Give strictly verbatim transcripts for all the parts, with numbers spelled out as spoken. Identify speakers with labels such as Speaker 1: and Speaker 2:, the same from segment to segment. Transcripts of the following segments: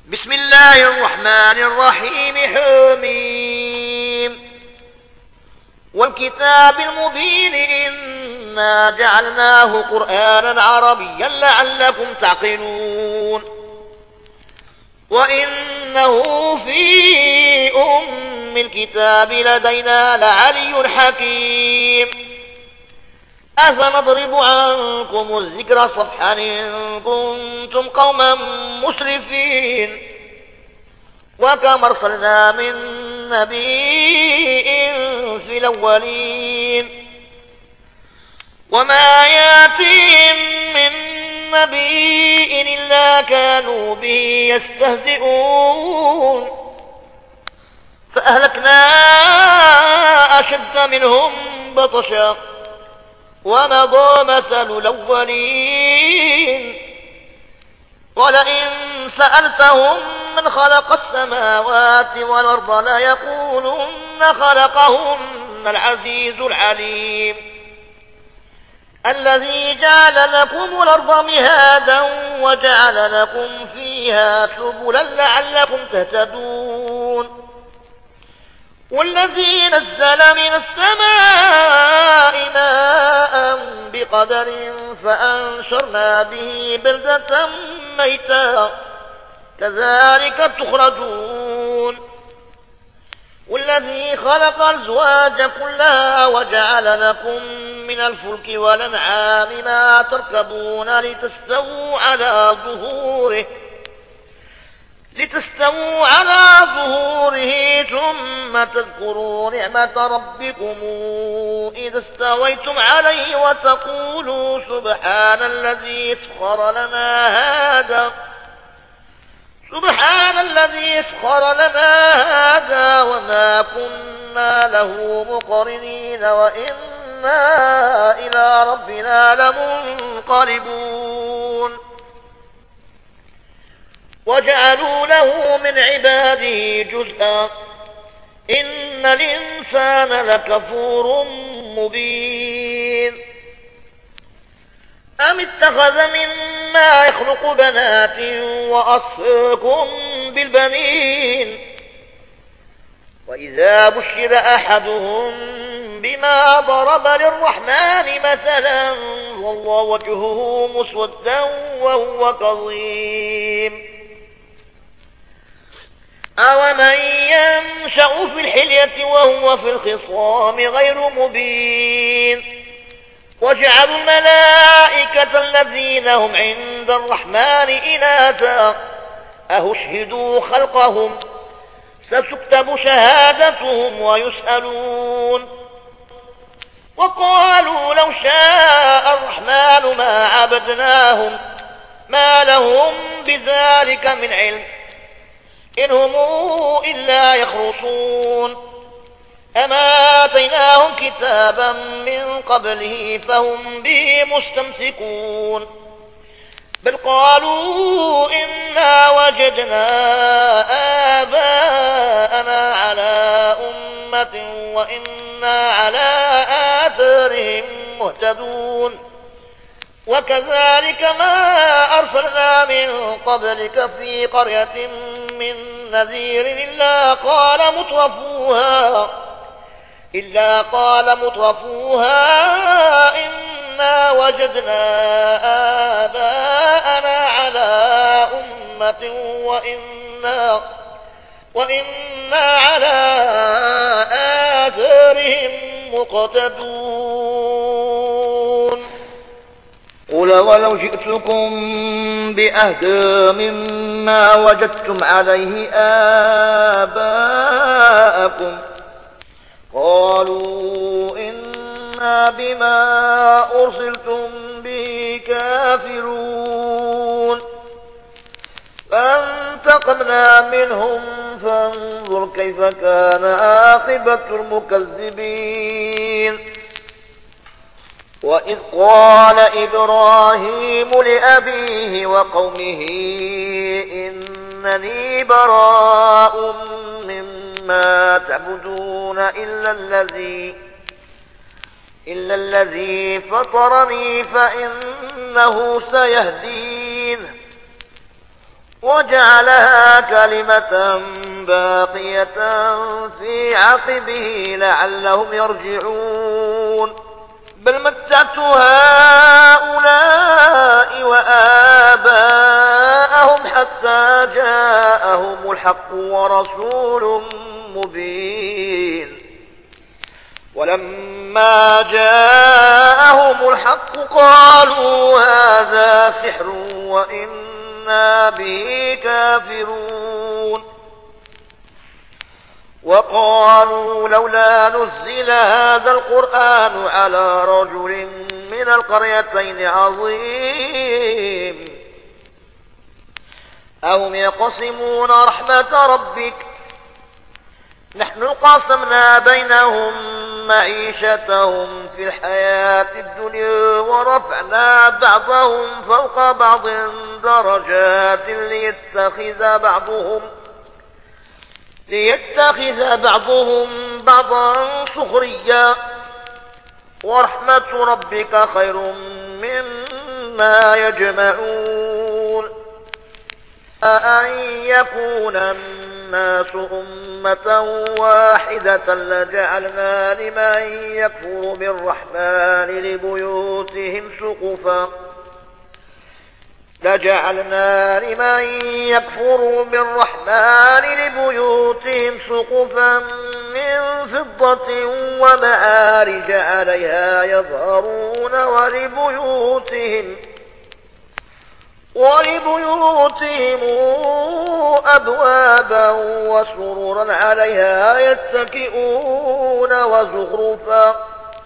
Speaker 1: بسم الله الرحمن الرحيم. حميم والكتاب المبين إنا جعلناه قرآنا عربيا لعلكم تعقلون وإنه في أم الكتاب لدينا لعلي حكيم. أفنضرب عنكم الذكر صفحا إن كنتم قوما مسرفين وكم أرسلنا من نبي في الأولين وما ياتيهم من نبي إلا كانوا به يستهزئون فأهلكنا أشد منهم بطشا ومضى مثل الأولين ولئن سألتهم من خلق السماوات والأرض ليقولن خلقهن العزيز العليم الذي جعل لكم الأرض مهادا وجعل لكم فيها سبلا لعلكم تهتدون والذي نزل من السماء ماء بقدر فأنشرنا به بلدة ميتا كذلك تخرجون والذي خلق الأزواج كلها وجعل لكم من الفلك والأنعام ما تركبون لتستووا على ظهوره لتستووا على ظهوره ثم تذكروا نعمة ربكم إذا استويتم عليه وتقولوا سبحان الذي سخر لنا هذا سبحان الذي سخر لنا هذا وما كنا له مقرنين وإنا إلى ربنا لمنقلبون وجعلوا له من عباده جزءا إن الإنسان لكفور مبين أم اتخذ مما يخلق بنات وأصفاكم بالبنين وإذا بشر أحدهم بما ضرب للرحمن مثلا ظل وجهه مسودا وهو كظيم أومن ينشأ في الحلية وهو في الخصام غير مبين وجعلوا الملائكة الذين هم عند الرحمن إناثا أهشهدوا خلقهم ستكتب شهادتهم ويسألون وقالوا لو شاء الرحمن ما عبدناهم ما لهم بذلك من علم إن هم إلا يخرصون أما آتيناهم كتابا من قبله فهم به مستمسكون بل قالوا إنا وجدنا آباءنا على أمة وإنا على آثارهم مهتدون وكذلك ما أرسلنا من قبلك في قرية من نذير إلا قال مترفوها إلا قال مترفوها إنا وجدنا آباءنا على أمة وإنا وإنا على آثارهم مقتدون
Speaker 2: قل ولو جئتكم بأهدى مما وجدتم عليه آباءكم قالوا إنا بما أرسلتم به كافرون فانتقمنا منهم فانظر كيف كان عاقبة المكذبين وإذ قال إبراهيم لأبيه وقومه إنني براء مما تعبدون إلا الذي إلا الذي فطرني فإنه سيهدين وجعلها كلمة باقية في عقبه لعلهم يرجعون بل متعت هؤلاء وآباءهم حتى جاءهم الحق ورسول مبين ولما جاءهم الحق قالوا هذا سحر وإنا به كافرون وقالوا لولا نزل هذا القرآن على رجل من القريتين عظيم أهم يقسمون رحمة ربك نحن قسمنا بينهم معيشتهم في الحياة الدنيا ورفعنا بعضهم فوق بعض درجات ليتخذ بعضهم ليتخذ بعضهم بعضا سخريا ورحمة ربك خير مما يجمعون أن يكون الناس أمة واحدة لجعلنا لمن يكفر بالرحمن لبيوتهم سقفا لجعلنا لمن يكفر بالرحمن لبيوتهم سقفا من فضة ومعارج عليها يظهرون ولبيوتهم ولبيوتهم أبوابا وسررا عليها يتكئون وزخرفا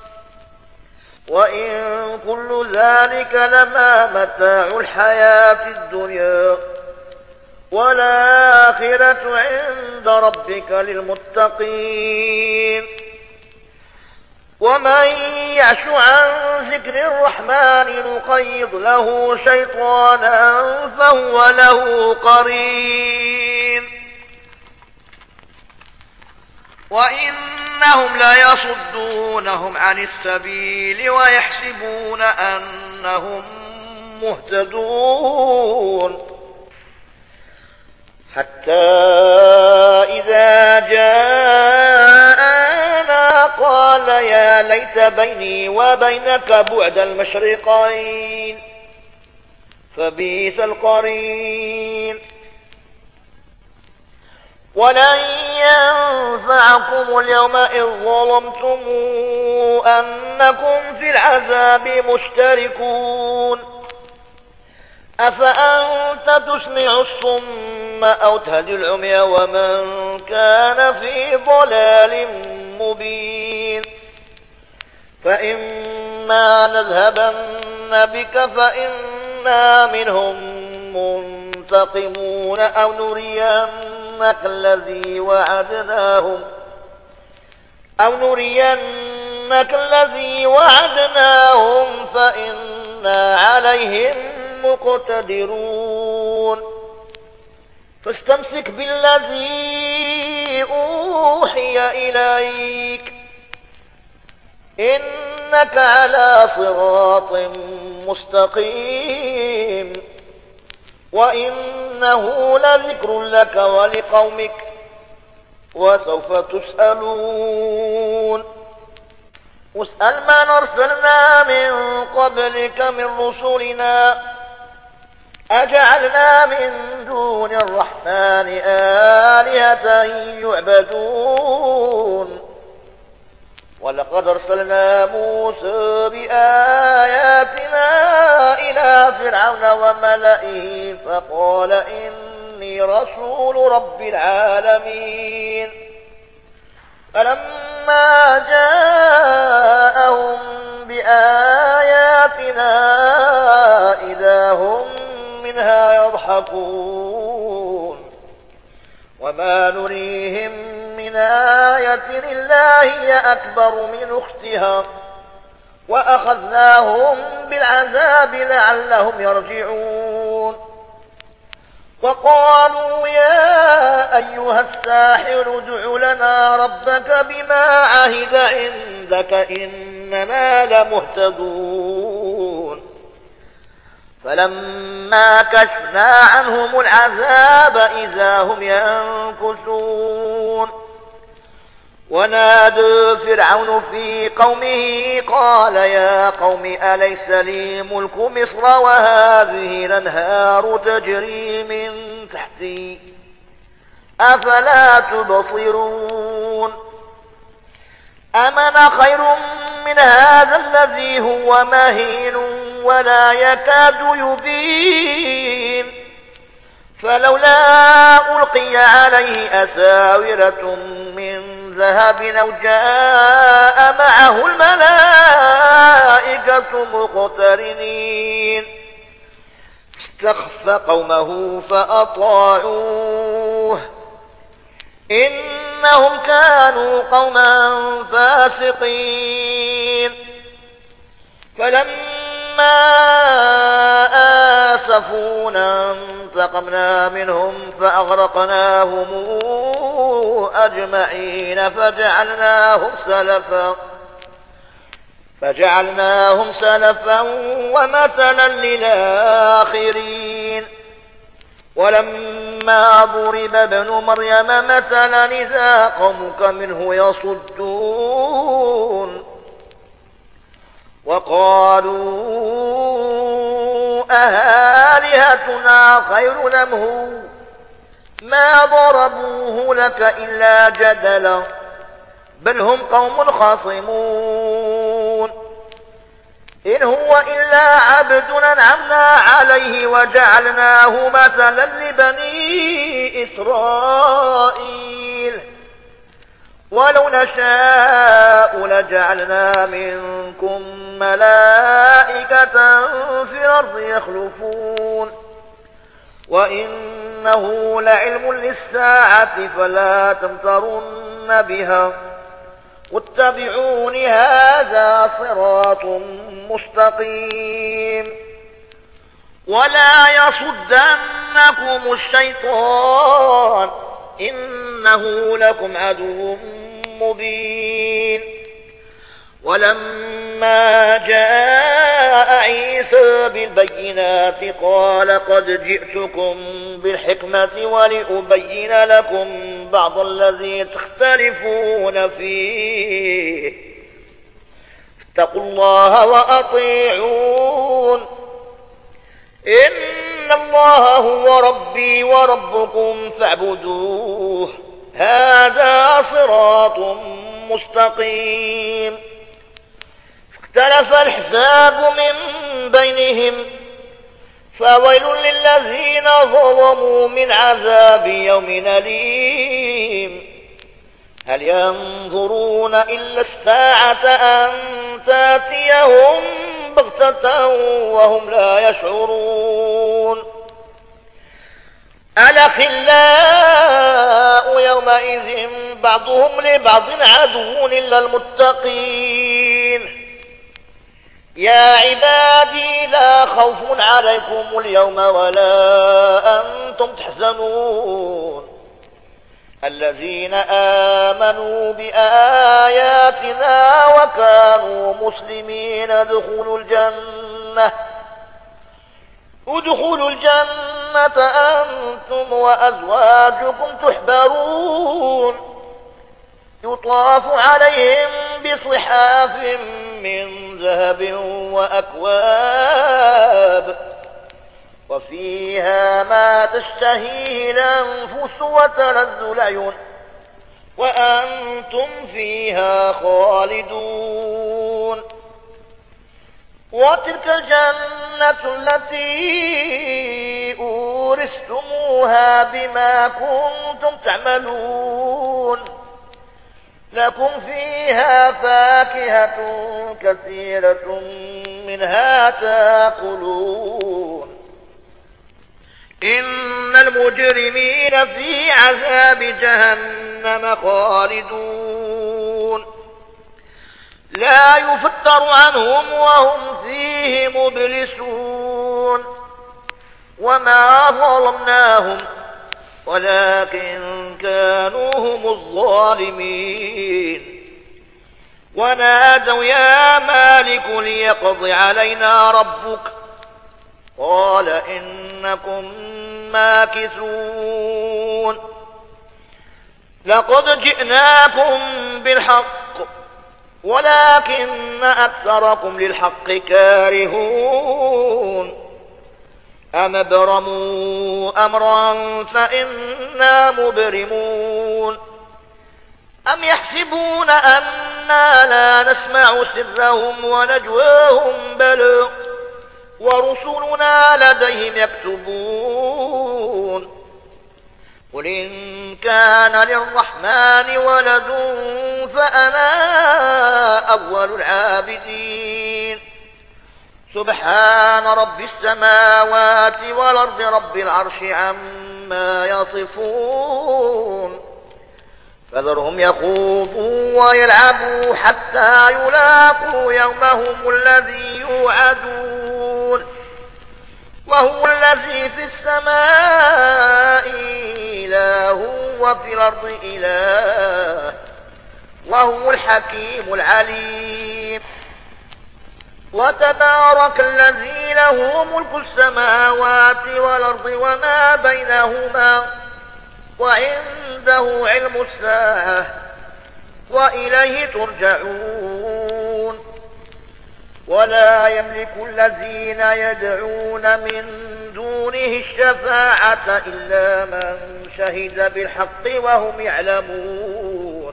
Speaker 2: وإن كل ذلك لما متاع الحياة الدنيا والآخرة عند ربك للمتقين ومن يعش عن ذكر الرحمن نقيض له شيطانا فهو له قرين وإنهم ليصدونهم عن السبيل ويحسبون أنهم مهتدون حتى إذا جاءنا قال يا ليت بيني وبينك بعد المشرقين فبئس القرين ولن ينفعكم اليوم إذ ظلمتم أنكم في العذاب مشتركون أفأنت تسمع الصم أو تهدي العمي ومن كان في ضلال مبين فإما نذهبن بك فإنا منهم منتقمون أو نرينك الذي وعدناهم أو نرينك الذي وعدناهم فإنا عليهم مقتدرون فاستمسك بالذي أوحي إليك إنك على صراط مستقيم وإنه لذكر لك ولقومك وسوف تسألون واسأل من أرسلنا من قبلك من رسلنا أجعلنا من دون الرحمن آلهة يعبدون ولقد أرسلنا موسى بآياتنا إلى فرعون وملئه فقال إني رسول رب العالمين فلما جاءهم بآياتنا إذا هم منها يضحكون وما نريهم من آية إلا هي أكبر من أختها وأخذناهم بالعذاب لعلهم يرجعون وقالوا يا أيها الساحر ادع لنا ربك بما عهد عندك إننا لمهتدون فلما فلما كشفنا عنهم العذاب إذا هم ينكثون ونادى فرعون في قومه قال يا قوم أليس لي ملك مصر وهذه الأنهار تجري من تحتي أفلا تبصرون أم أنا خير من هذا الذي هو مهين ولا يكاد يبين فلولا ألقي عليه أساورة من ذهب أو جاء معه الملائكة مقترنين استخف قومه فأطاعوه إنهم كانوا قوما فاسقين فلما آسفونا انتقمنا منهم فأغرقناهم أجمعين فجعلناهم سلفا فجعلناهم سلفا ومثلا للآخرين ولما ضرب ابن مريم مثلا إذا قومك منه يصدون وقالوا أهالهتنا خير أم هو ما ضربوه لك إلا جدلا بل هم قوم خاصمون إن هو إلا عبد أنعمنا عليه وجعلناه مثلا لبني إسرائيل ولو نشاء لجعلنا منكم ملائكة في الأرض يخلفون وإنه لعلم للساعة فلا تمترن بها واتبعون هذا صراط مستقيم ولا يصدنكم الشيطان إنه لكم عدو مبين ولما جاء عيسى بالبينات قال قد جئتكم بالحكمة ولأبين لكم بعض الذي تختلفون فيه اتقوا الله وأطيعون إن الله هو ربي وربكم فاعبدوه هذا صراط مستقيم اختلف الحساب من بينهم فويل للذين ظلموا من عذاب يوم أليم هل ينظرون إلا الساعة أن تأتيهم بغتة وهم لا يشعرون الأخلاء يومئذ بعضهم لبعض عدو إلا المتقين يا عبادي لا خوف عليكم اليوم ولا أنتم تحزنون الذين آمنوا بآياتنا وكانوا مسلمين ادخلوا الجنة ادخلوا الجنة أنتم وأزواجكم تحبرون يطاف عليهم بصحاف من ذهب وأكواب وفيها ما تشتهيه الأنفس وتلذ الأعين وأنتم فيها خالدون وتلك الجنة التي أورثتموها بما كنتم تعملون لكم فيها فاكهة كثيرة منها تأكلون إن المجرمين في عذاب جهنم خالدون لا يفتر عنهم وهم فيه مبلسون وما ظلمناهم ولكن كانوا هم الظالمين ونادوا يا مالك ليقض علينا ربك قال إنكم ماكثون لقد جئناكم بالحق ولكن أكثركم للحق كارهون أم ابرموا أمرا فإنا مبرمون أم يحسبون أنا لا نسمع سرهم ونجواهم بلى ورسلنا لديهم يكتبون قل إن كان للرحمن ولد فأنا أول العابدين سبحان رب السماوات والأرض رب العرش عما يصفون فذرهم يخوضوا ويلعبوا حتى يلاقوا يومهم الذي يوعدون وهو الذي في السماء إله وفي الأرض إله وهو الحكيم العليم وتبارك الذي له ملك السماوات والأرض وما بينهما وعنده علم الساعة وإليه ترجعون ولا يملك الذين يدعون من دونه الشفاعة إلا من شهد بالحق وهم يعلمون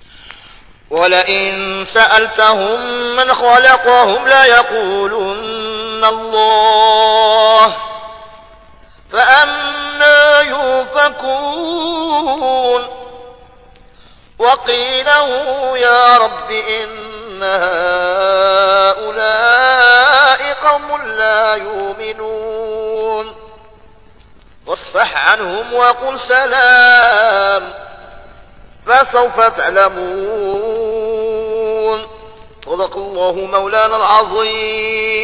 Speaker 2: ولئن سألتهم من خلقهم ليقولن الله فأنى يؤفكون وقيله يا رب إن هؤلاء قوم لا يؤمنون واصفح عنهم وقل سلام فسوف تعلمون صدق الله مولانا العظيم.